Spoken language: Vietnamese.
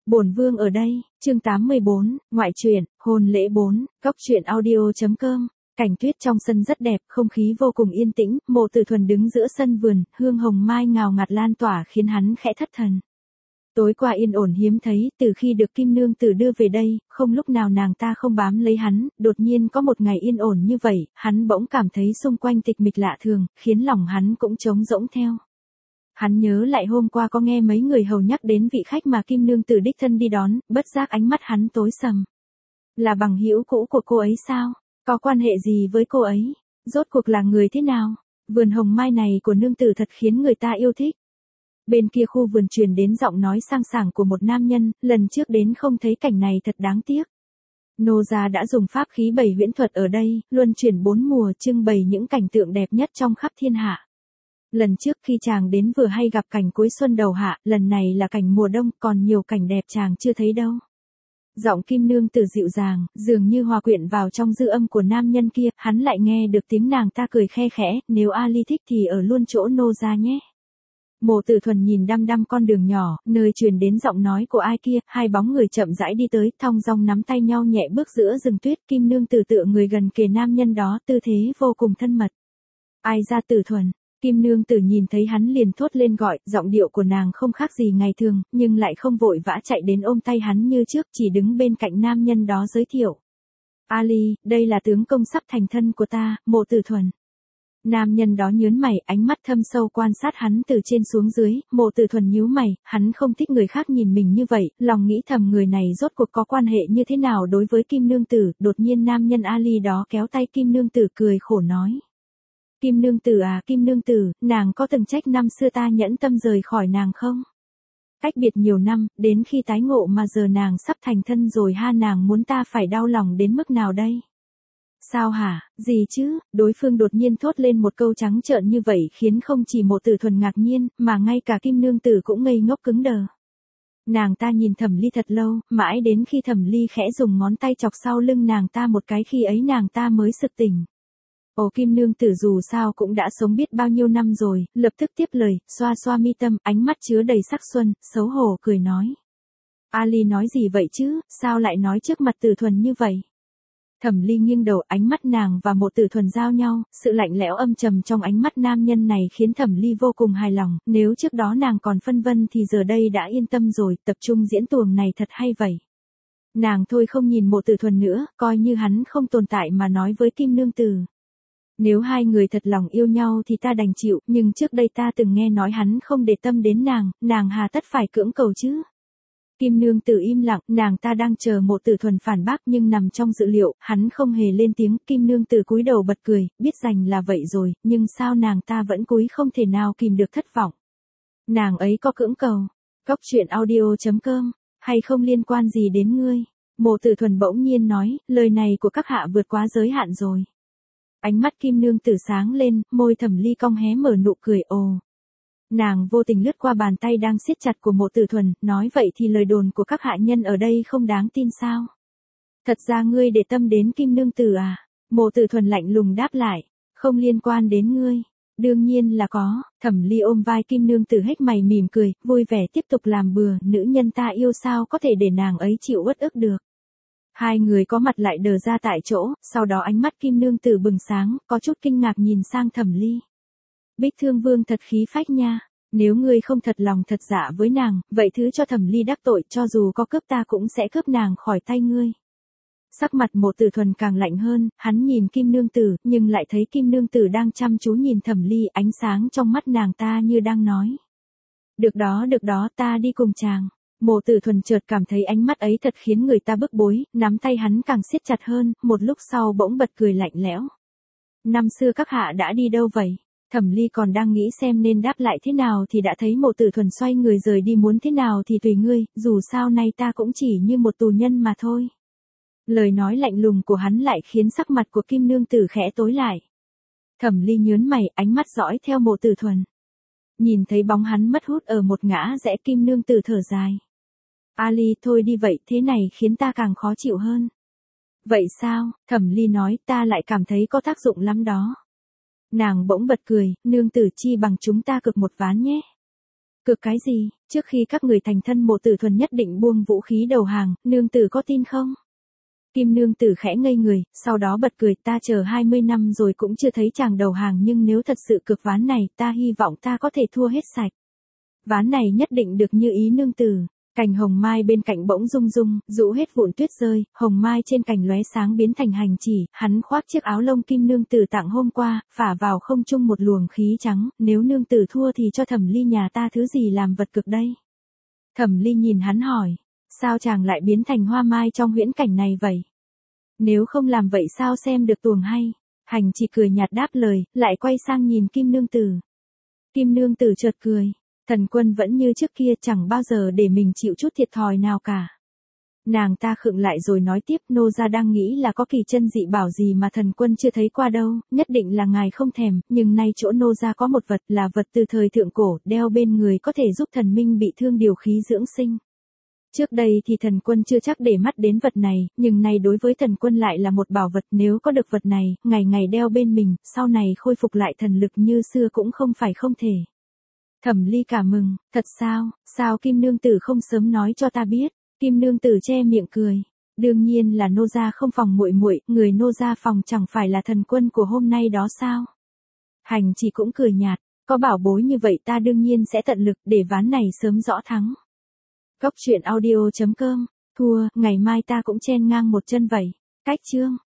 Bổn vương ở đây, chương 84, ngoại truyện, hôn lễ 4, góc truyện audio.com. Cảnh tuyết trong sân rất đẹp, không khí vô cùng yên tĩnh, Mộ Tử Thuần đứng giữa sân vườn, hương hồng mai ngào ngạt lan tỏa khiến hắn khẽ thất thần. Tối qua yên ổn hiếm thấy, từ khi được Kim Nương Tử đưa về đây, không lúc nào nàng ta không bám lấy hắn, đột nhiên có một ngày yên ổn như vậy, hắn bỗng cảm thấy xung quanh tịch mịch lạ thường, khiến lòng hắn cũng trống rỗng theo. Hắn nhớ lại hôm qua có nghe mấy người hầu nhắc đến vị khách mà Kim Nương Tử đích thân đi đón, bất giác ánh mắt hắn tối sầm. Là bằng hữu cũ của cô ấy sao? Có quan hệ gì với cô ấy? Rốt cuộc là người thế nào? Vườn hồng mai này của nương tử thật khiến người ta yêu thích. Bên kia khu vườn truyền đến giọng nói sang sảng của một nam nhân, lần trước đến không thấy cảnh này thật đáng tiếc. Nô gia đã dùng pháp khí 7 huyễn thuật ở đây, luân chuyển 4 mùa trưng bày những cảnh tượng đẹp nhất trong khắp thiên hạ. Lần trước khi chàng đến vừa hay gặp cảnh cuối xuân đầu hạ, lần này là cảnh mùa đông, còn nhiều cảnh đẹp chàng chưa thấy đâu. Giọng Kim Nương Tử dịu dàng, dường như hòa quyện vào trong dư âm của nam nhân kia, hắn lại nghe được tiếng nàng ta cười khe khẽ, nếu Ali thích thì ở luôn chỗ nô gia nhé. Mộ Tử Thuần nhìn đăm đăm con đường nhỏ, nơi truyền đến giọng nói của ai kia, hai bóng người chậm rãi đi tới, thong dong nắm tay nhau nhẹ bước giữa rừng tuyết, Kim Nương Tử tựa người gần kề nam nhân đó, tư thế vô cùng thân mật. Ai ra Tử Thuần? Kim Nương Tử nhìn thấy hắn liền thốt lên gọi, giọng điệu của nàng không khác gì ngày thường, nhưng lại không vội vã chạy đến ôm tay hắn như trước, chỉ đứng bên cạnh nam nhân đó giới thiệu. Ali, đây là tướng công sắp thành thân của ta, Mộ Tử Thuần. Nam nhân đó nhớn mày, ánh mắt thâm sâu quan sát hắn từ trên xuống dưới, Mộ Tử Thuần nhíu mày, hắn không thích người khác nhìn mình như vậy, lòng nghĩ thầm người này rốt cuộc có quan hệ như thế nào đối với Kim Nương Tử, đột nhiên nam nhân Ali đó kéo tay Kim Nương Tử cười khổ nói. Kim Nương Tử à, Kim Nương Tử, nàng có từng trách năm xưa ta nhẫn tâm rời khỏi nàng không? Cách biệt nhiều năm, đến khi tái ngộ mà giờ nàng sắp thành thân rồi ha, nàng muốn ta phải đau lòng đến mức nào đây? Sao hả, gì chứ, đối phương đột nhiên thốt lên một câu trắng trợn như vậy khiến không chỉ Mộ Tử Thuần ngạc nhiên, mà ngay cả Kim Nương Tử cũng ngây ngốc cứng đờ. Nàng ta nhìn Thẩm Ly thật lâu, mãi đến khi Thẩm Ly khẽ dùng ngón tay chọc sau lưng nàng ta một cái, khi ấy nàng ta mới sực tỉnh. Ồ, Kim Nương Tử dù sao cũng đã sống biết bao nhiêu năm rồi, lập tức tiếp lời, xoa xoa mi tâm, ánh mắt chứa đầy sắc xuân, xấu hổ cười nói. Ali nói gì vậy chứ, sao lại nói trước mặt Tử Thuần như vậy? Thẩm Ly nghiêng đầu, ánh mắt nàng và Mộ Tử Thuần giao nhau, sự lạnh lẽo âm trầm trong ánh mắt nam nhân này khiến Thẩm Ly vô cùng hài lòng, nếu trước đó nàng còn phân vân thì giờ đây đã yên tâm rồi, tập trung diễn tuồng này thật hay vậy. Nàng thôi không nhìn Mộ Tử Thuần nữa, coi như hắn không tồn tại mà nói với Kim Nương Tử. Nếu hai người thật lòng yêu nhau thì ta đành chịu, nhưng trước đây ta từng nghe nói hắn không để tâm đến nàng hà tất phải cưỡng cầu chứ. Kim Nương Tử im lặng, nàng ta đang chờ Mộ Tử Thuần phản bác nhưng nằm trong dự liệu, hắn không hề lên tiếng, Kim Nương Tử cúi đầu bật cười, biết rằng là vậy rồi, nhưng sao nàng ta vẫn cúi không thể nào kìm được thất vọng. Nàng ấy có cưỡng cầu, góc truyện audio.com, hay không liên quan gì đến ngươi? Mộ Tử Thuần bỗng nhiên nói, lời này của các hạ vượt quá giới hạn rồi. Ánh mắt Kim Nương Tử sáng lên, môi Thẩm Ly cong hé mở nụ cười ồ. Nàng vô tình lướt qua bàn tay đang siết chặt của Mộ Tử Thuần, nói vậy thì lời đồn của các hạ nhân ở đây không đáng tin sao? Thật ra ngươi để tâm đến Kim Nương Tử à? Mộ Tử Thuần lạnh lùng đáp lại, không liên quan đến ngươi. Đương nhiên là có, Thẩm Ly ôm vai Kim Nương Tử hết mày mỉm cười, vui vẻ tiếp tục làm bừa, nữ nhân ta yêu sao có thể để nàng ấy chịu uất ức được. Hai người có mặt lại đờ ra tại chỗ, sau đó ánh mắt Kim Nương Tử bừng sáng, có chút kinh ngạc nhìn sang Thẩm Ly. Bích Thương Vương thật khí phách nha, nếu ngươi không thật lòng thật dạ với nàng, vậy thứ cho Thẩm Ly đắc tội, cho dù có cướp ta cũng sẽ cướp nàng khỏi tay ngươi. Sắc mặt Mộ Tử Thuần càng lạnh hơn, hắn nhìn Kim Nương Tử, nhưng lại thấy Kim Nương Tử đang chăm chú nhìn Thẩm Ly, ánh sáng trong mắt nàng ta như đang nói. Được đó, ta đi cùng chàng. Mộ Tử Thuần chợt cảm thấy ánh mắt ấy thật khiến người ta bức bối, nắm tay hắn càng siết chặt hơn, một lúc sau bỗng bật cười lạnh lẽo. Năm xưa các hạ đã đi đâu vậy? Thẩm Ly còn đang nghĩ xem nên đáp lại thế nào thì đã thấy Mộ Tử Thuần xoay người rời đi, muốn thế nào thì tùy ngươi, dù sao nay ta cũng chỉ như một tù nhân mà thôi. Lời nói lạnh lùng của hắn lại khiến sắc mặt của Kim Nương Tử khẽ tối lại. Thẩm Ly nhớn mày, ánh mắt dõi theo Mộ Tử Thuần. Nhìn thấy bóng hắn mất hút ở một ngã rẽ, Kim Nương Tử thở dài. Ali, thôi đi vậy, thế này khiến ta càng khó chịu hơn. Vậy sao? Thẩm Ly nói, ta lại cảm thấy có tác dụng lắm đó. Nàng bỗng bật cười, nương tử chi bằng chúng ta cược một ván nhé. Cược cái gì, trước khi các người thành thân Mộ Tử Thuần nhất định buông vũ khí đầu hàng, nương tử có tin không? Kim nương tử khẽ ngây người, sau đó bật cười, ta chờ 20 năm rồi cũng chưa thấy chàng đầu hàng, nhưng nếu thật sự cược ván này, ta hy vọng ta có thể thua hết sạch. Ván này nhất định được như ý nương tử. Cành hồng mai bên cạnh bỗng rung rung, rũ hết vụn tuyết rơi, hồng mai trên cành lóe sáng biến thành hành chỉ, hắn khoác chiếc áo lông kim nương tử tặng hôm qua, phả vào không trung một luồng khí trắng, nếu nương tử thua thì cho Thẩm Ly nhà ta thứ gì làm vật cực đây? Thẩm Ly nhìn hắn hỏi, sao chàng lại biến thành hoa mai trong huyễn cảnh này vậy? Nếu không làm vậy sao xem được tuồng hay? Hành chỉ cười nhạt đáp lời, lại quay sang nhìn Kim nương tử. Kim nương tử chợt cười. Thần Quân vẫn như trước kia, chẳng bao giờ để mình chịu chút thiệt thòi nào cả. Nàng ta khựng lại rồi nói tiếp, nô gia đang nghĩ là có kỳ chân dị bảo gì mà Thần Quân chưa thấy qua đâu, nhất định là ngài không thèm, nhưng nay chỗ nô gia có một vật, là vật từ thời thượng cổ, đeo bên người có thể giúp thần minh bị thương điều khí dưỡng sinh. Trước đây thì Thần Quân chưa chắc để mắt đến vật này, nhưng nay đối với Thần Quân lại là một bảo vật, nếu có được vật này, ngày ngày đeo bên mình, sau này khôi phục lại thần lực như xưa cũng không phải không thể. Thẩm Ly cảm mừng, thật sao Kim nương tử không sớm nói cho ta biết? Kim nương tử che miệng cười, đương nhiên là nô gia không phòng muội muội, người nô gia phòng chẳng phải là Thần Quân của hôm nay đó sao? Hành chỉ cũng cười nhạt, có bảo bối như vậy ta đương nhiên sẽ tận lực để ván này sớm rõ thắng. Góc truyện audio.com, thua, ngày mai ta cũng chen ngang một chân vậy. Cách chương